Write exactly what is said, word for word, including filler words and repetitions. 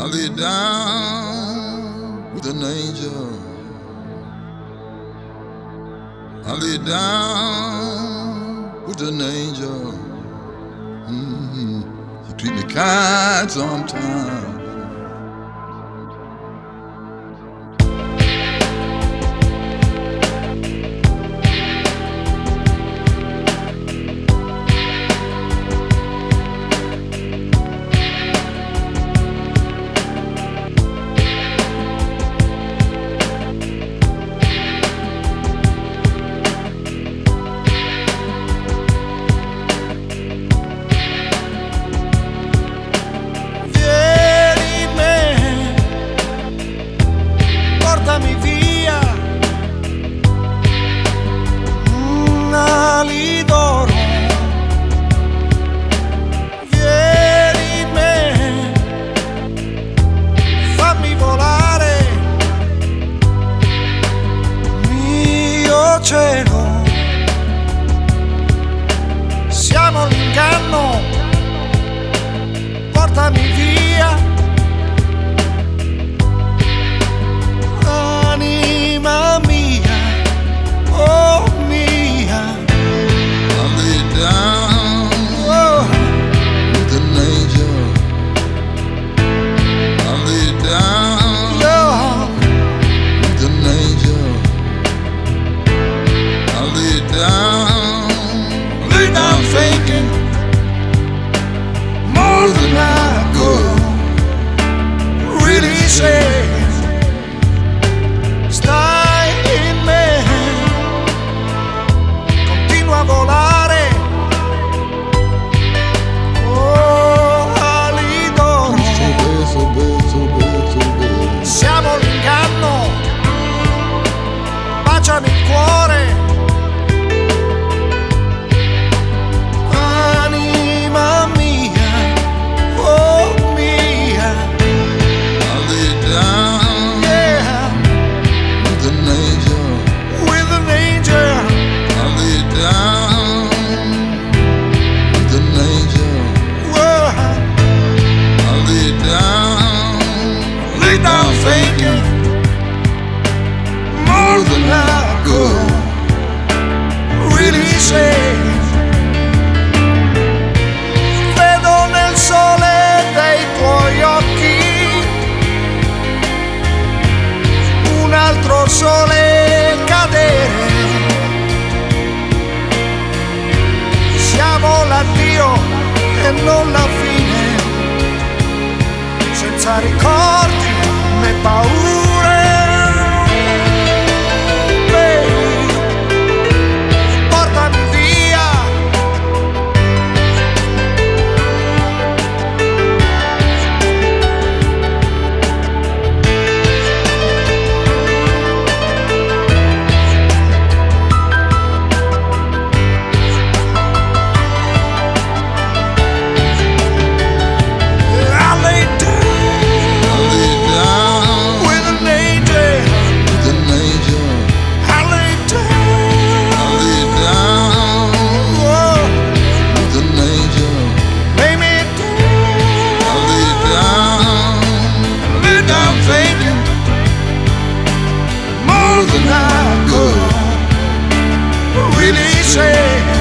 I lay down with an angel. I lay down with an angel. Mm-hmm. You treat me kind sometimes. Portami via, ali d'oro, vieni in me, fammi volare, mio cielo, siamo l'inganno, portami via. Anima mia, oh mia, I lay down oh, with an angel. I lay down yeah, with an angel. I lay down, lay down thinking more than I could really say. Stai in me, continua a volare, oh ali d'oro, so bad, so bad, so bad, so bad. siamo l'inganno, baciami il cuore, anima mia, oh mia, I lay down yeah, with an angel. with an angel, I lay down with an angel. whoa, I lay down, lay down thinking more than I could really say. Vedo nel sole dei tuoi occhi un altro sole cadere. Siamo l'addio e non la fine, senza ricordi né paure. Baby, portami via. I lay down I lay down with an angel. with an angel. I lay down, I lay down whoa, with an angel. lay me down, I lay down lay down thinking more than I could really say.